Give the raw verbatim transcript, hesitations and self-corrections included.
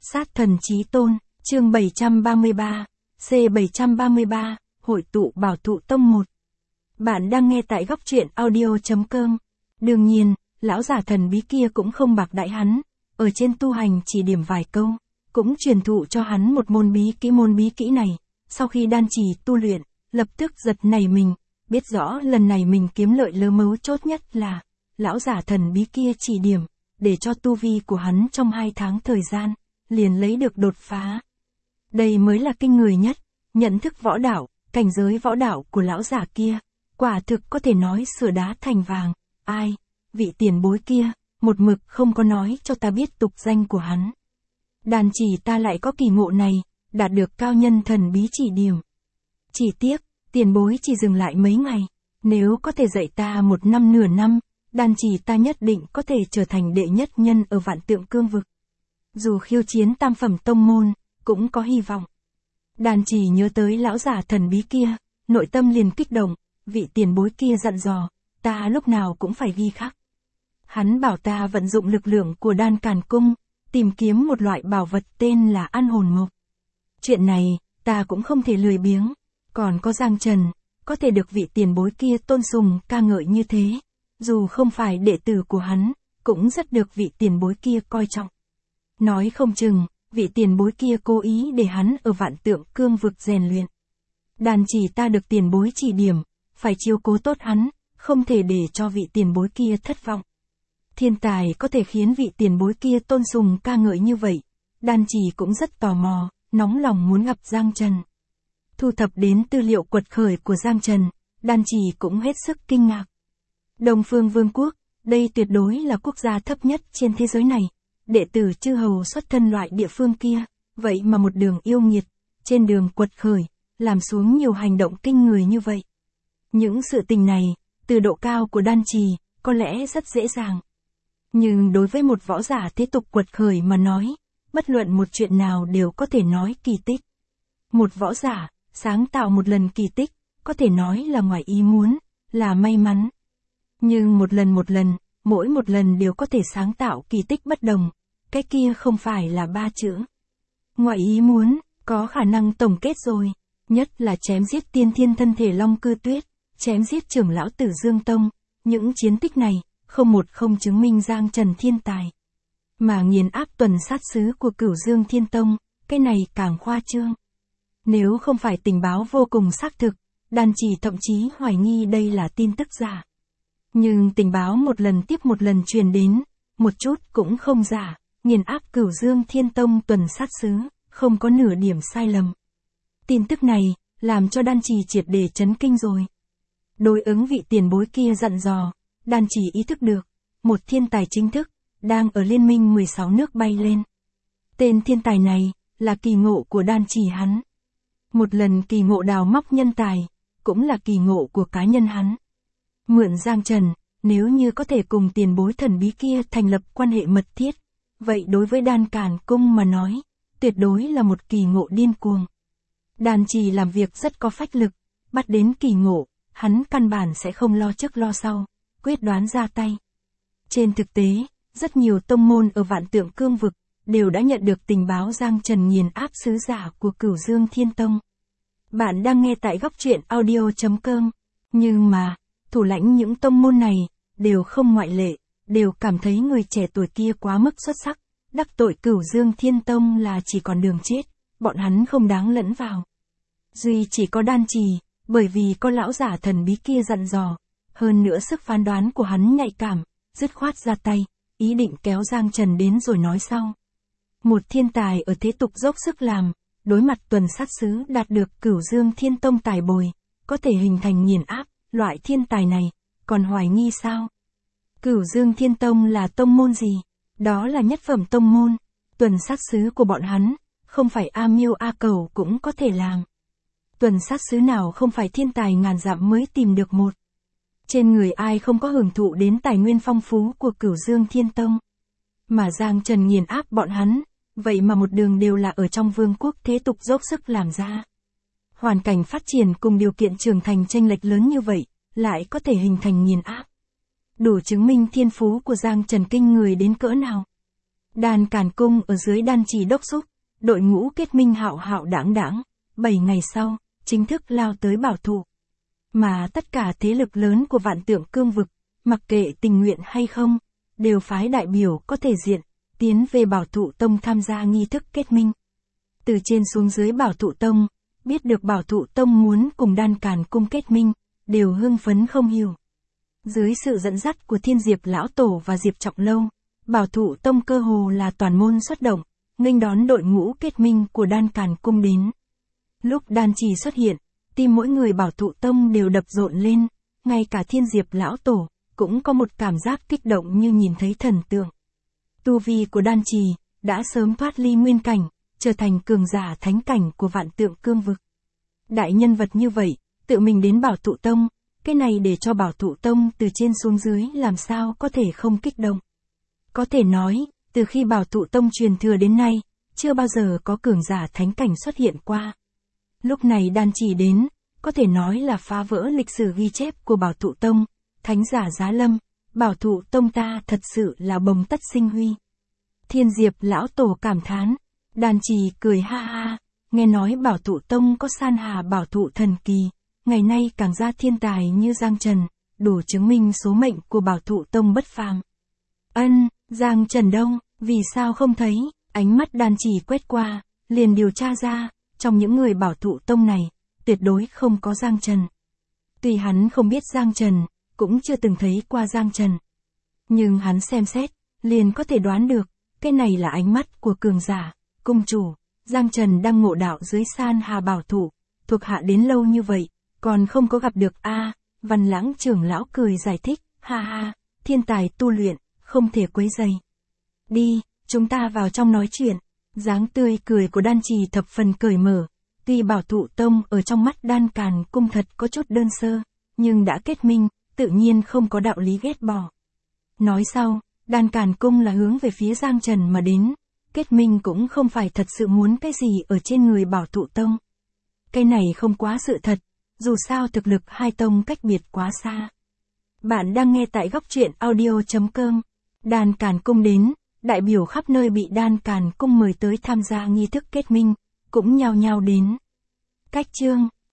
Sát thần chí tôn, chương bảy trăm ba mươi ba, C bảy trăm ba mươi ba, hội tụ bảo thụ tông một. Bạn đang nghe tại góc truyện audio.com. Đương nhiên, lão giả thần bí kia cũng không bạc đãi hắn, ở trên tu hành chỉ điểm vài câu, cũng truyền thụ cho hắn một môn bí kỹ môn bí kỹ này. Sau khi đan trì tu luyện, lập tức giật nảy mình, biết rõ lần này mình kiếm lợi lớn mấu chốt nhất là, lão giả thần bí kia chỉ điểm, để cho tu vi của hắn trong hai tháng thời gian, liền lấy được đột phá. Đây mới là kinh người nhất, nhận thức võ đạo, cảnh giới võ đạo của lão giả kia, quả thực có thể nói sửa đá thành vàng. Ai, vị tiền bối kia, một mực không có nói cho ta biết tục danh của hắn. Đàn chỉ ta lại có kỳ ngộ này, đạt được cao nhân thần bí chỉ điểm. Chỉ tiếc, tiền bối chỉ dừng lại mấy ngày, nếu có thể dạy ta một năm nửa năm, đàn chỉ ta nhất định có thể trở thành đệ nhất nhân ở vạn tượng cương vực. Dù khiêu chiến tam phẩm tông môn, cũng có hy vọng. Đàn chỉ nhớ tới lão giả thần bí kia, nội tâm liền kích động, vị tiền bối kia dặn dò, ta lúc nào cũng phải ghi khắc. Hắn bảo ta vận dụng lực lượng của đan càn cung, tìm kiếm một loại bảo vật tên là an hồn mộc. Chuyện này, ta cũng không thể lười biếng, còn có Giang Trần, có thể được vị tiền bối kia tôn sùng ca ngợi như thế, dù không phải đệ tử của hắn, cũng rất được vị tiền bối kia coi trọng. Nói không chừng, vị tiền bối kia cố ý để hắn ở vạn tượng cương vực rèn luyện. Đàn chỉ ta được tiền bối chỉ điểm, phải chiếu cố tốt hắn, không thể để cho vị tiền bối kia thất vọng. Thiên tài có thể khiến vị tiền bối kia tôn sùng ca ngợi như vậy, đàn chỉ cũng rất tò mò, nóng lòng muốn gặp Giang Trần. Thu thập đến tư liệu quật khởi của Giang Trần, đàn chỉ cũng hết sức kinh ngạc. Đông Phương Vương quốc, đây tuyệt đối là quốc gia thấp nhất trên thế giới này. Đệ tử chư hầu xuất thân loại địa phương kia, vậy mà một đường yêu nghiệt, trên đường quật khởi, làm xuống nhiều hành động kinh người như vậy. Những sự tình này, từ độ cao của đan trì, có lẽ rất dễ dàng. Nhưng đối với một võ giả thế tục quật khởi mà nói, bất luận một chuyện nào đều có thể nói kỳ tích. Một võ giả, sáng tạo một lần kỳ tích, có thể nói là ngoài ý muốn, là may mắn. Nhưng một lần một lần, mỗi một lần đều có thể sáng tạo kỳ tích bất đồng, cái kia không phải là ba chữ. Ngoại ý muốn, có khả năng tổng kết rồi, nhất là chém giết tiên thiên thân thể Long Cư Tuyết, chém giết trưởng lão Tử Dương Tông, những chiến tích này, không một không chứng minh Giang Trần thiên tài. Mà nghiền áp tuần sát sứ của Cửu Dương Thiên Tông, cái này càng khoa trương. Nếu không phải tình báo vô cùng xác thực, đàn chỉ thậm chí hoài nghi đây là tin tức giả. Nhưng tình báo một lần tiếp một lần truyền đến, một chút cũng không giả, nghiền áp Cửu Dương Thiên Tông tuần sát sứ, không có nửa điểm sai lầm. Tin tức này, làm cho đan trì triệt để chấn kinh rồi. Đối ứng vị tiền bối kia dặn dò, đan trì ý thức được, một thiên tài chính thức, đang ở liên minh mười sáu nước bay lên. Tên thiên tài này, là kỳ ngộ của đan trì hắn. Một lần kỳ ngộ đào móc nhân tài, cũng là kỳ ngộ của cá nhân hắn. Mượn Giang Trần, nếu như có thể cùng tiền bối thần bí kia thành lập quan hệ mật thiết, vậy đối với đan càn cung mà nói, tuyệt đối là một kỳ ngộ điên cuồng. Đàn trì làm việc rất có phách lực, bắt đến kỳ ngộ, hắn căn bản sẽ không lo trước lo sau, quyết đoán ra tay. Trên thực tế, rất nhiều tông môn ở vạn tượng cương vực, đều đã nhận được tình báo Giang Trần nghiền áp sứ giả của Cửu Dương Thiên Tông. Bạn đang nghe tại góc truyện audio.com, nhưng mà, thủ lãnh những tông môn này, đều không ngoại lệ, đều cảm thấy người trẻ tuổi kia quá mức xuất sắc, đắc tội Cửu Dương Thiên Tông là chỉ còn đường chết, bọn hắn không đáng lẫn vào. Duy chỉ có đan trì, bởi vì có lão giả thần bí kia dặn dò, hơn nữa sức phán đoán của hắn nhạy cảm, dứt khoát ra tay, ý định kéo Giang Trần đến rồi nói sau. Một thiên tài ở thế tục dốc sức làm, đối mặt tuần sát sứ đạt được Cửu Dương Thiên Tông tài bồi, có thể hình thành nghiền áp, loại thiên tài này, còn hoài nghi sao? Cửu Dương Thiên Tông là tông môn gì? Đó là nhất phẩm tông môn, tuần sát sứ của bọn hắn, không phải A Miêu A Cầu cũng có thể làm. Tuần sát sứ nào không phải thiên tài ngàn dặm mới tìm được một. Trên người ai không có hưởng thụ đến tài nguyên phong phú của Cửu Dương Thiên Tông. Mà Giang Trần nghiền áp bọn hắn, vậy mà một đường đều là ở trong vương quốc thế tục dốc sức làm ra. Hoàn cảnh phát triển cùng điều kiện trưởng thành chênh lệch lớn như vậy, lại có thể hình thành nghiền áp. Đủ chứng minh thiên phú của Giang Trần kinh người đến cỡ nào. Đan Càn Cung ở dưới Đan Trì đốc thúc, đội ngũ kết minh hạo hạo đãng đãng, bảy ngày sau, chính thức lao tới bảo thụ. Mà tất cả thế lực lớn của Vạn Tượng Cương vực, mặc kệ tình nguyện hay không, đều phái đại biểu có thể diện, tiến về Bảo Thụ Tông tham gia nghi thức kết minh. Từ trên xuống dưới Bảo Thụ Tông, biết được Bảo Thụ Tông muốn cùng Đan Càn Cung kết minh, đều hưng phấn không hiểu. Dưới sự dẫn dắt của Thiên Diệp Lão Tổ và Diệp Trọng Lâu, Bảo Thụ Tông cơ hồ là toàn môn xuất động, nghênh đón đội ngũ kết minh của Đan Càn Cung đến. Lúc Đan Trì xuất hiện, tim mỗi người Bảo Thụ Tông đều đập rộn lên, ngay cả Thiên Diệp Lão Tổ cũng có một cảm giác kích động như nhìn thấy thần tượng. Tu vi của Đan Trì đã sớm thoát ly nguyên cảnh, trở thành cường giả thánh cảnh của Vạn Tượng Cương vực. Đại nhân vật như vậy, tự mình đến Bảo Thụ Tông, cái này để cho Bảo Thụ Tông từ trên xuống dưới làm sao có thể không kích động. Có thể nói, từ khi Bảo Thụ Tông truyền thừa đến nay, chưa bao giờ có cường giả thánh cảnh xuất hiện qua. Lúc này Đan Trì đến, có thể nói là phá vỡ lịch sử ghi chép của Bảo Thụ Tông, thánh giả giá lâm, Bảo Thụ Tông ta thật sự là bồng tất sinh huy. Thiên Diệp Lão Tổ cảm thán, Đan Trì cười ha ha, nghe nói Bảo Thụ Tông có san hà bảo thụ thần kỳ, ngày nay càng ra thiên tài như Giang Trần, đủ chứng minh số mệnh của Bảo Thụ Tông bất phàm. Ân, Giang Trần đâu, vì sao không thấy? Ánh mắt Đan Trì quét qua, liền điều tra ra, trong những người Bảo Thụ Tông này, tuyệt đối không có Giang Trần. Tuy hắn không biết Giang Trần, cũng chưa từng thấy qua Giang Trần. Nhưng hắn xem xét, liền có thể đoán được, cái này là ánh mắt của cường giả, cung chủ. Giang Trần đang ngộ đạo dưới san hà bảo thụ, thuộc hạ đến lâu như vậy, còn không có gặp được a. Văn Lãng trưởng lão cười giải thích, ha ha, thiên tài tu luyện, không thể quấy rầy. Đi, chúng ta vào trong nói chuyện. Dáng tươi cười của Đan Trì thập phần cởi mở. Tuy Bảo Thụ Tông ở trong mắt Đan Càn Cung thật có chút đơn sơ, nhưng đã kết minh, tự nhiên không có đạo lý ghét bỏ. Nói sau, Đan Càn Cung là hướng về phía Giang Trần mà đến, kết minh cũng không phải thật sự muốn cái gì ở trên người Bảo Thụ Tông. Cái này không quá sự thật, dù sao thực lực hai tông cách biệt quá xa. Bạn đang nghe tại góc truyện audio chấm com. Đan Càn Cung đến, đại biểu khắp nơi bị Đan Càn Cung mời tới tham gia nghi thức kết minh, cũng nhao nhao đến. Cách chương